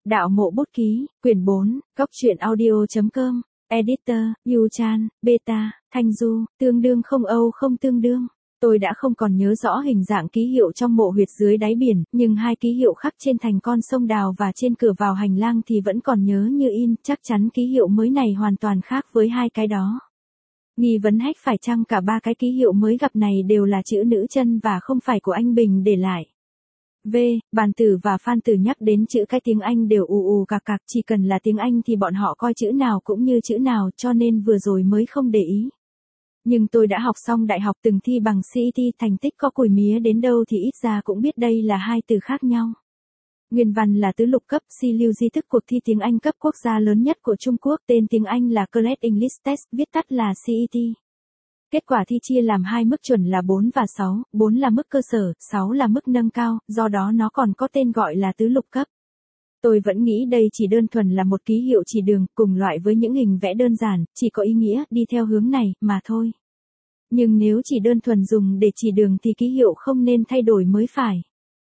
Đạo mộ bút ký, quyển 4, góc truyện audio.com, editor, Yu Chan, beta, Thanh Du, tương đương không Âu không tương đương. Tôi đã không còn nhớ rõ hình dạng ký hiệu trong mộ huyệt dưới đáy biển, nhưng hai ký hiệu khắc trên thành con sông đào và trên cửa vào hành lang thì vẫn còn nhớ như in, chắc chắn ký hiệu mới này hoàn toàn khác với hai cái đó. Nghi vấn hách phải chăng cả ba cái ký hiệu mới gặp này đều là chữ nữ chân và không phải của anh Bình để lại. Bàn Tử và Phan Tử nhắc đến chữ cái tiếng Anh đều ù ù cạc cạc, chỉ cần là tiếng Anh thì bọn họ coi chữ nào cũng như chữ nào, cho nên vừa rồi mới không để ý. Nhưng tôi đã học xong đại học, từng thi bằng CET, thành tích có cùi mía đến đâu thì ít ra cũng biết đây là hai từ khác nhau. Nguyên văn là tứ lục cấp, si lưu di thức cuộc thi tiếng Anh cấp quốc gia lớn nhất của Trung Quốc, tên tiếng Anh là College English Test, viết tắt là CET. Kết quả thi chia làm hai mức chuẩn là 4 và 6, 4 là mức cơ sở, 6 là mức nâng cao, do đó nó còn có tên gọi là tứ lục cấp. Tôi vẫn nghĩ đây chỉ đơn thuần là một ký hiệu chỉ đường, cùng loại với những hình vẽ đơn giản, chỉ có ý nghĩa đi theo hướng này mà thôi. Nhưng nếu chỉ đơn thuần dùng để chỉ đường thì ký hiệu không nên thay đổi mới phải.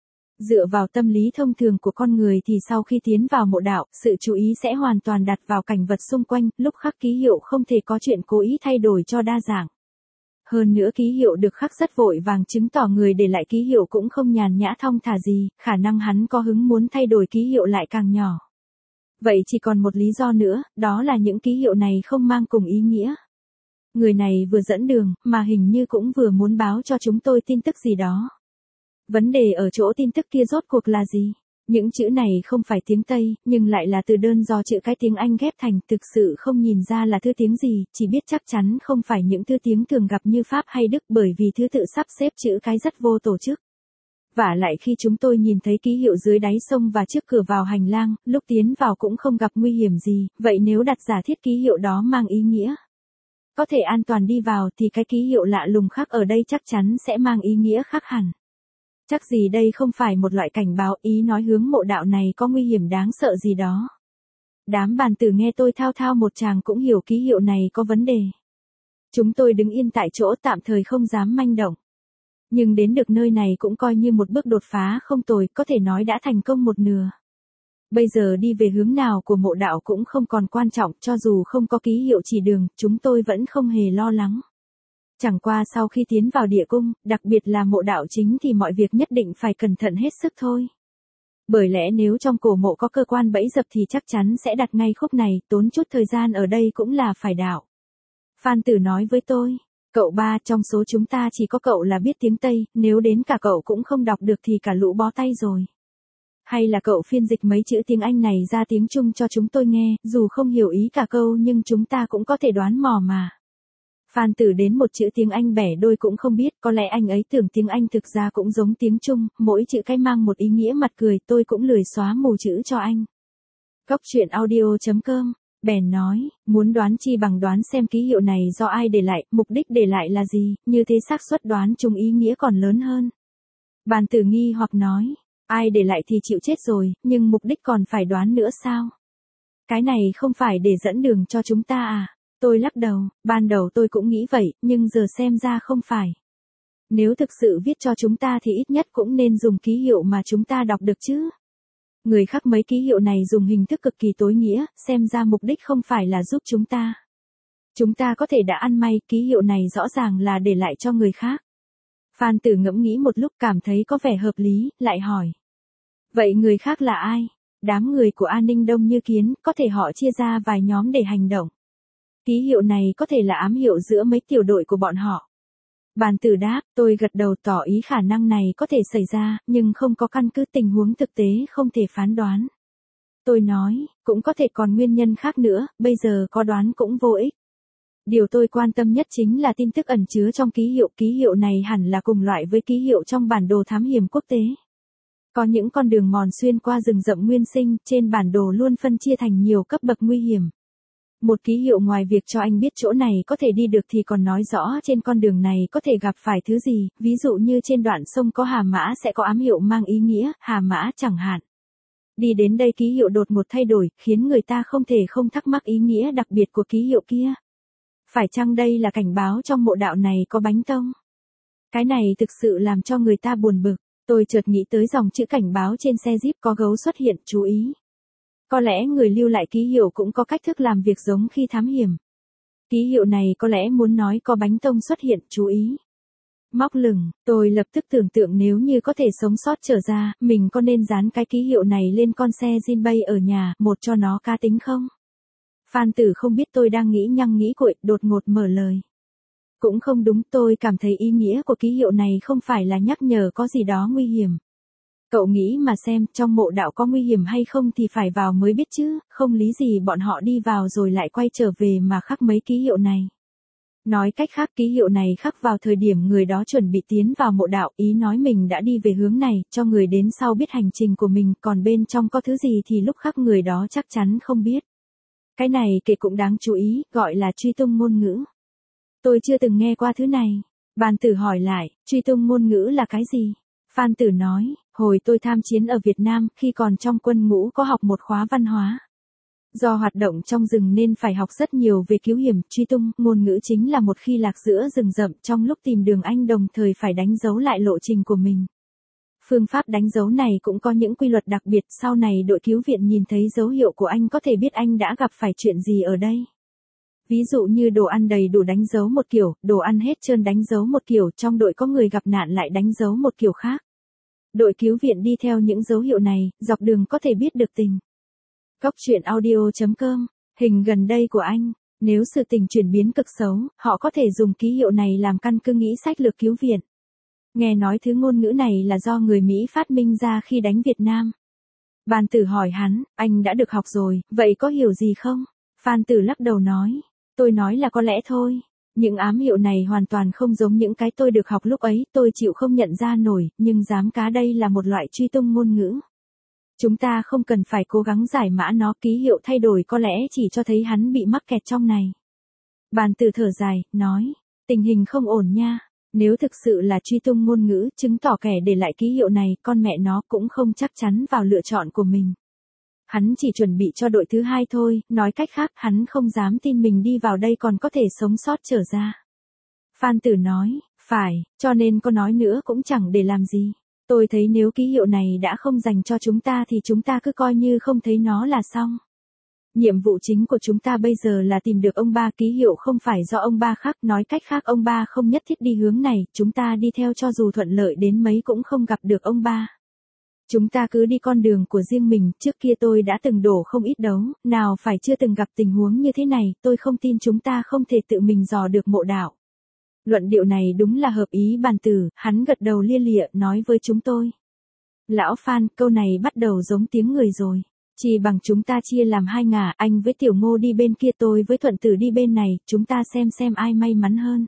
Dựa vào tâm lý thông thường của con người thì sau khi tiến vào mộ đạo, sự chú ý sẽ hoàn toàn đặt vào cảnh vật xung quanh, lúc khắc ký hiệu không thể có chuyện cố ý thay đổi cho đa dạng. Hơn nữa ký hiệu được khắc rất vội vàng, chứng tỏ người để lại ký hiệu cũng không nhàn nhã thong thả gì, khả năng hắn có hứng muốn thay đổi ký hiệu lại càng nhỏ. Vậy chỉ còn một lý do nữa, đó là những ký hiệu này không mang cùng ý nghĩa. Người này vừa dẫn đường, mà hình như cũng vừa muốn báo cho chúng tôi tin tức gì đó. Vấn đề ở chỗ tin tức kia rốt cuộc là gì? Những chữ này không phải tiếng Tây, nhưng lại là từ đơn do chữ cái tiếng Anh ghép thành, thực sự không nhìn ra là thứ tiếng gì, chỉ biết chắc chắn không phải những thứ tiếng thường gặp như Pháp hay Đức, bởi vì thứ tự sắp xếp chữ cái rất vô tổ chức. Vả lại khi chúng tôi nhìn thấy ký hiệu dưới đáy sông và trước cửa vào hành lang, lúc tiến vào cũng không gặp nguy hiểm gì, vậy nếu đặt giả thiết ký hiệu đó mang ý nghĩa có thể an toàn đi vào thì cái ký hiệu lạ lùng khác ở đây chắc chắn sẽ mang ý nghĩa khác hẳn. Chắc gì đây không phải một loại cảnh báo, ý nói hướng mộ đạo này có nguy hiểm đáng sợ gì đó. Đám Bàn Tử nghe tôi thao thao một tràng cũng hiểu ký hiệu này có vấn đề. Chúng tôi đứng yên tại chỗ tạm thời không dám manh động. Nhưng đến được nơi này cũng coi như một bước đột phá không tồi, có thể nói đã thành công một nửa. Bây giờ đi về hướng nào của mộ đạo cũng không còn quan trọng, cho dù không có ký hiệu chỉ đường, chúng tôi vẫn không hề lo lắng. Chẳng qua sau khi tiến vào địa cung, đặc biệt là mộ đạo chính thì mọi việc nhất định phải cẩn thận hết sức thôi. Bởi lẽ nếu trong cổ mộ có cơ quan bẫy dập thì chắc chắn sẽ đặt ngay khúc này, tốn chút thời gian ở đây cũng là phải đạo. Phan Tử nói với tôi, cậu ba, trong số chúng ta chỉ có cậu là biết tiếng Tây, nếu đến cả cậu cũng không đọc được thì cả lũ bó tay rồi. Hay là cậu phiên dịch mấy chữ tiếng Anh này ra tiếng Trung cho chúng tôi nghe, dù không hiểu ý cả câu nhưng chúng ta cũng có thể đoán mò mà. Phan Tử đến một chữ tiếng Anh bẻ đôi cũng không biết, có lẽ anh ấy tưởng tiếng Anh thực ra cũng giống tiếng Trung, mỗi chữ cái mang một ý nghĩa mặt cười, tôi cũng lười xóa mù chữ cho anh. Góc truyện audio.com, bèn nói, muốn đoán chi bằng đoán xem ký hiệu này do ai để lại, mục đích để lại là gì, như thế xác suất đoán chung ý nghĩa còn lớn hơn. Bàn Tử nghi hoặc nói, ai để lại thì chịu chết rồi, nhưng mục đích còn phải đoán nữa sao? Cái này không phải để dẫn đường cho chúng ta à? Tôi lắc đầu, ban đầu tôi cũng nghĩ vậy, nhưng giờ xem ra không phải. Nếu thực sự viết cho chúng ta thì ít nhất cũng nên dùng ký hiệu mà chúng ta đọc được chứ. Người khắc mấy ký hiệu này dùng hình thức cực kỳ tối nghĩa, xem ra mục đích không phải là giúp chúng ta. Chúng ta có thể đã ăn may, ký hiệu này rõ ràng là để lại cho người khác. Phan Tử ngẫm nghĩ một lúc cảm thấy có vẻ hợp lý, lại hỏi. Vậy người khác là ai? Đám người của An Ninh đông như kiến, có thể họ chia ra vài nhóm để hành động. Ký hiệu này có thể là ám hiệu giữa mấy tiểu đội của bọn họ. Bàn Tử đáp, tôi gật đầu tỏ ý khả năng này có thể xảy ra, nhưng không có căn cứ, tình huống thực tế không thể phán đoán. Tôi nói, cũng có thể còn nguyên nhân khác nữa, bây giờ có đoán cũng vô ích. Điều tôi quan tâm nhất chính là tin tức ẩn chứa trong ký hiệu này hẳn là cùng loại với ký hiệu trong bản đồ thám hiểm quốc tế. Có những con đường mòn xuyên qua rừng rậm nguyên sinh, trên bản đồ luôn phân chia thành nhiều cấp bậc nguy hiểm. Một ký hiệu ngoài việc cho anh biết chỗ này có thể đi được thì còn nói rõ trên con đường này có thể gặp phải thứ gì, ví dụ như trên đoạn sông có hà mã sẽ có ám hiệu mang ý nghĩa, hà mã chẳng hạn. Đi đến đây ký hiệu đột ngột thay đổi, khiến người ta không thể không thắc mắc ý nghĩa đặc biệt của ký hiệu kia. Phải chăng đây là cảnh báo trong mộ đạo này có bánh tông? Cái này thực sự làm cho người ta buồn bực, tôi chợt nghĩ tới dòng chữ cảnh báo trên xe Jeep có gấu xuất hiện, chú ý. Có lẽ người lưu lại ký hiệu cũng có cách thức làm việc giống khi thám hiểm. Ký hiệu này có lẽ muốn nói có bánh tông xuất hiện, chú ý. Móc lửng, tôi lập tức tưởng tượng nếu như có thể sống sót trở ra, mình có nên dán cái ký hiệu này lên con xe Jinbei ở nhà, một cho nó cá tính không? Phan Tử không biết tôi đang nghĩ nhăng nghĩ cuội, đột ngột mở lời. Cũng không đúng, tôi cảm thấy ý nghĩa của ký hiệu này không phải là nhắc nhở có gì đó nguy hiểm. Cậu nghĩ mà xem, trong mộ đạo có nguy hiểm hay không thì phải vào mới biết chứ, không lý gì bọn họ đi vào rồi lại quay trở về mà khắc mấy ký hiệu này. Nói cách khác, ký hiệu này khắc vào thời điểm người đó chuẩn bị tiến vào mộ đạo, ý nói mình đã đi về hướng này, cho người đến sau biết hành trình của mình, còn bên trong có thứ gì thì lúc khắc người đó chắc chắn không biết. Cái này kể cũng đáng chú ý, gọi là truy tung ngôn ngữ. Tôi chưa từng nghe qua thứ này. Bàn Tử hỏi lại, truy tung ngôn ngữ là cái gì? Phan Tử nói, hồi tôi tham chiến ở Việt Nam, khi còn trong quân ngũ có học một khóa văn hóa. Do hoạt động trong rừng nên phải học rất nhiều về cứu hiểm, truy tung, ngôn ngữ chính là một khi lạc giữa rừng rậm trong lúc tìm đường anh đồng thời phải đánh dấu lại lộ trình của mình. Phương pháp đánh dấu này cũng có những quy luật đặc biệt, sau này đội cứu viện nhìn thấy dấu hiệu của anh có thể biết anh đã gặp phải chuyện gì ở đây. Ví dụ như đồ ăn đầy đủ đánh dấu một kiểu, đồ ăn hết trơn đánh dấu một kiểu, trong đội có người gặp nạn lại đánh dấu một kiểu khác. Đội cứu viện đi theo những dấu hiệu này, dọc đường có thể biết được tình. Góc truyện audio.com, hình gần đây của anh, nếu sự tình chuyển biến cực xấu, họ có thể dùng ký hiệu này làm căn cứ nghĩ sách lược cứu viện. Nghe nói thứ ngôn ngữ này là do người Mỹ phát minh ra khi đánh Việt Nam. Bàn Tử hỏi hắn, anh đã được học rồi, vậy có hiểu gì không? Phan Tử lắc đầu nói, tôi nói là có lẽ thôi. Những ám hiệu này hoàn toàn không giống những cái tôi được học lúc ấy, tôi chịu không nhận ra nổi, nhưng dám cá đây là một loại truy tung ngôn ngữ. Chúng ta không cần phải cố gắng giải mã nó, ký hiệu thay đổi có lẽ chỉ cho thấy hắn bị mắc kẹt trong này. Bàn Tử thở dài, nói, tình hình không ổn nha. Nếu thực sự là truy tung ngôn ngữ, chứng tỏ kẻ để lại ký hiệu này, con mẹ nó cũng không chắc chắn vào lựa chọn của mình. Hắn chỉ chuẩn bị cho đội thứ hai thôi, nói cách khác, hắn không dám tin mình đi vào đây còn có thể sống sót trở ra. Phan Tử nói, phải, cho nên có nói nữa cũng chẳng để làm gì. Tôi thấy nếu ký hiệu này đã không dành cho chúng ta thì chúng ta cứ coi như không thấy nó là xong. Nhiệm vụ chính của chúng ta bây giờ là tìm được ông ba, ký hiệu không phải do ông ba khắc, nói cách khác ông ba không nhất thiết đi hướng này, chúng ta đi theo cho dù thuận lợi đến mấy cũng không gặp được ông ba. Chúng ta cứ đi con đường của riêng mình, trước kia tôi đã từng đổ không ít đấu, nào phải chưa từng gặp tình huống như thế này, tôi không tin chúng ta không thể tự mình dò được mộ đạo. Luận điệu này đúng là hợp ý Bàn Tử, hắn gật đầu lia lịa nói với chúng tôi. Lão Phan, câu này bắt đầu giống tiếng người rồi. Chỉ bằng chúng ta chia làm hai ngả, anh với Tiểu Ngô đi bên kia, tôi với Thuận Tử đi bên này, chúng ta xem ai may mắn hơn.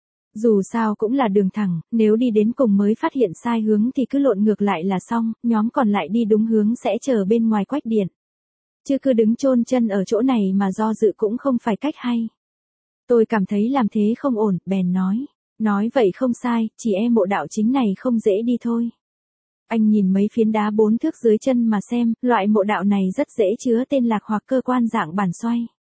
Dù sao cũng là đường thẳng, nếu đi đến cùng mới phát hiện sai hướng thì cứ lộn ngược lại là xong, nhóm còn lại đi đúng hướng sẽ chờ bên ngoài quách điện. Chứ cứ đứng chôn chân ở chỗ này mà do dự cũng không phải cách hay. Tôi cảm thấy làm thế không ổn, bèn nói. Nói vậy không sai, chỉ e mộ đạo chính này không dễ đi thôi. Anh nhìn mấy phiến đá 4 thước dưới chân mà xem, loại mộ đạo này rất dễ chứa tên lạc hoặc cơ quan dạng bản xoay.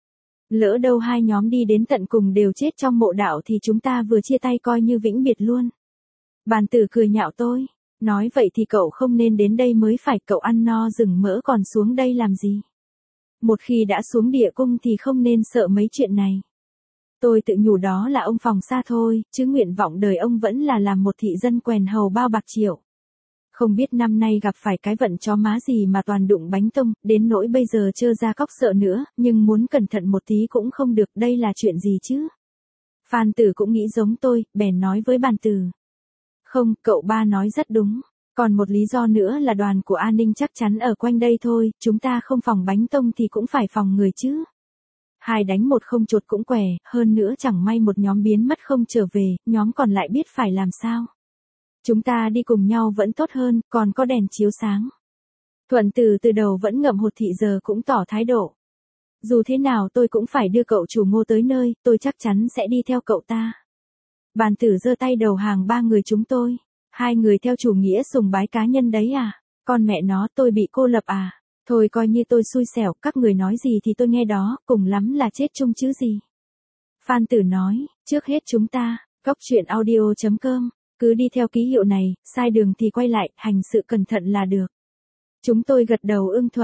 Lỡ đâu hai nhóm đi đến tận cùng đều chết trong mộ đạo thì chúng ta vừa chia tay coi như vĩnh biệt luôn. Bàn Tử cười nhạo tôi, nói vậy thì cậu không nên đến đây mới phải, cậu ăn no rừng mỡ còn xuống đây làm gì. Một khi đã xuống địa cung thì không nên sợ mấy chuyện này. Tôi tự nhủ đó là ông phòng xa thôi, chứ nguyện vọng đời ông vẫn là làm một thị dân quèn hầu bao bạc triệu. Không biết năm nay gặp phải cái vận chó má gì mà toàn đụng bánh tông, đến nỗi bây giờ trơ ra cóc sợ nữa, nhưng muốn cẩn thận một tí cũng không được, đây là chuyện gì chứ? Phan Tử cũng nghĩ giống tôi, bèn nói với Bàn Tử. Không, cậu ba nói rất đúng. Còn một lý do nữa là đoàn của an ninh chắc chắn ở quanh đây thôi, chúng ta không phòng bánh tông thì cũng phải phòng người chứ. Hai đánh một không chột cũng què, hơn nữa chẳng may một nhóm biến mất không trở về, nhóm còn lại biết phải làm sao. Chúng ta đi cùng nhau vẫn tốt hơn, còn có đèn chiếu sáng. Thuận Tử từ đầu vẫn ngậm hột thị giờ cũng tỏ thái độ. Dù thế nào tôi cũng phải đưa cậu chủ Ngô tới nơi, tôi chắc chắn sẽ đi theo cậu ta. Bàn Tử giơ tay đầu hàng ba người chúng tôi. Hai người theo chủ nghĩa sùng bái cá nhân đấy à? Con mẹ nó, tôi bị cô lập à? Thôi coi như tôi xui xẻo, các người nói gì thì tôi nghe đó, cùng lắm là chết chung chứ gì. Phan Tử nói, trước hết chúng ta, góc truyện audio.com, cứ đi theo ký hiệu này, sai đường thì quay lại, hành sự cẩn thận là được. Chúng tôi gật đầu ưng thuận,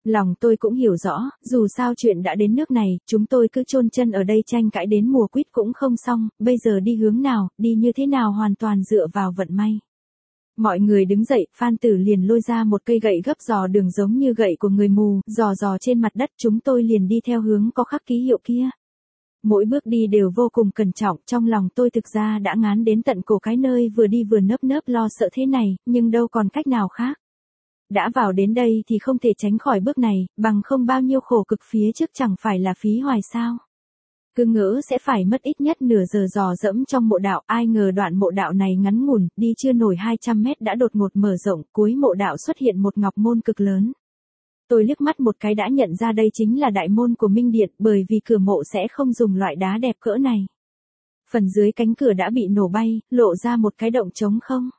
Lòng tôi cũng hiểu rõ, dù sao chuyện đã đến nước này, chúng tôi cứ chôn chân ở đây tranh cãi đến mùa quýt cũng không xong, bây giờ đi hướng nào, đi như thế nào hoàn toàn dựa vào vận may. Mọi người đứng dậy, Phan Tử liền lôi ra một cây gậy gấp dò đường giống như gậy của người mù, dò trên mặt đất, chúng tôi liền đi theo hướng có khắc ký hiệu kia. Mỗi bước đi đều vô cùng cẩn trọng, trong lòng tôi thực ra đã ngán đến tận cổ cái nơi vừa đi vừa nơm nớp lo sợ thế này, nhưng đâu còn cách nào khác. Đã vào đến đây thì không thể tránh khỏi bước này, bằng không bao nhiêu khổ cực phía trước chẳng phải là phí hoài sao. Cứ ngỡ sẽ phải mất ít nhất nửa giờ dò dẫm trong mộ đạo, ai ngờ đoạn mộ đạo này ngắn ngủn, đi chưa nổi 200 mét đã đột ngột mở rộng, cuối mộ đạo xuất hiện một ngọc môn cực lớn. Tôi liếc mắt một cái đã nhận ra đây chính là đại môn của Minh Điện, bởi vì cửa mộ sẽ không dùng loại đá đẹp cỡ này. Phần dưới cánh cửa đã bị nổ bay, lộ ra một cái động trống không.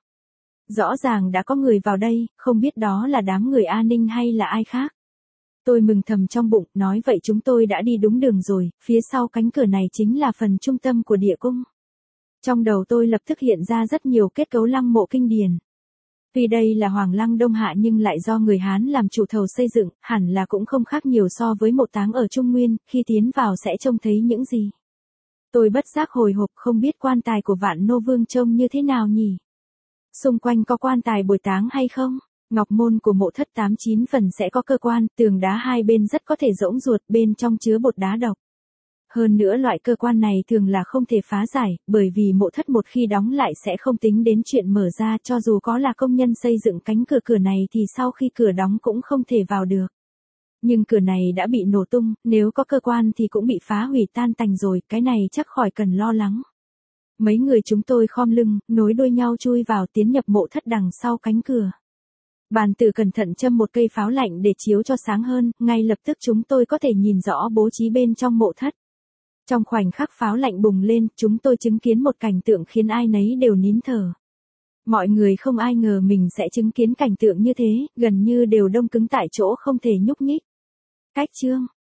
Rõ ràng đã có người vào đây, không biết đó là đám người A Ninh hay là ai khác. Tôi mừng thầm trong bụng, nói vậy chúng tôi đã đi đúng đường rồi, phía sau cánh cửa này chính là phần trung tâm của địa cung. Trong đầu tôi lập tức hiện ra rất nhiều kết cấu lăng mộ kinh điển. Vì đây là Hoàng lăng Đông Hạ nhưng lại do người Hán làm chủ thầu xây dựng, hẳn là cũng không khác nhiều so với mộ táng ở Trung Nguyên, khi tiến vào sẽ trông thấy những gì. Tôi bất giác hồi hộp không biết quan tài của Vạn Nô Vương trông như thế nào nhỉ? Xung quanh có quan tài bồi táng hay không? Ngọc môn của mộ thất 89 phần sẽ có cơ quan, tường đá hai bên rất có thể rỗng ruột, bên trong chứa bột đá độc. Hơn nữa loại cơ quan này thường là không thể phá giải, bởi vì mộ thất một khi đóng lại sẽ không tính đến chuyện mở ra, cho dù có là công nhân xây dựng cánh cửa này thì sau khi cửa đóng cũng không thể vào được. Nhưng cửa này đã bị nổ tung, nếu có cơ quan thì cũng bị phá hủy tan tành rồi, cái này chắc khỏi cần lo lắng. Mấy người chúng tôi khom lưng, nối đuôi nhau chui vào tiến nhập mộ thất đằng sau cánh cửa. Bàn tử cẩn thận châm một cây pháo lạnh để chiếu cho sáng hơn, ngay lập tức chúng tôi có thể nhìn rõ bố trí bên trong mộ thất. Trong khoảnh khắc pháo lạnh bùng lên, chúng tôi chứng kiến một cảnh tượng khiến ai nấy đều nín thở. Mọi người không ai ngờ mình sẽ chứng kiến cảnh tượng như thế, gần như đều đông cứng tại chỗ không thể nhúc nhích. Cách chương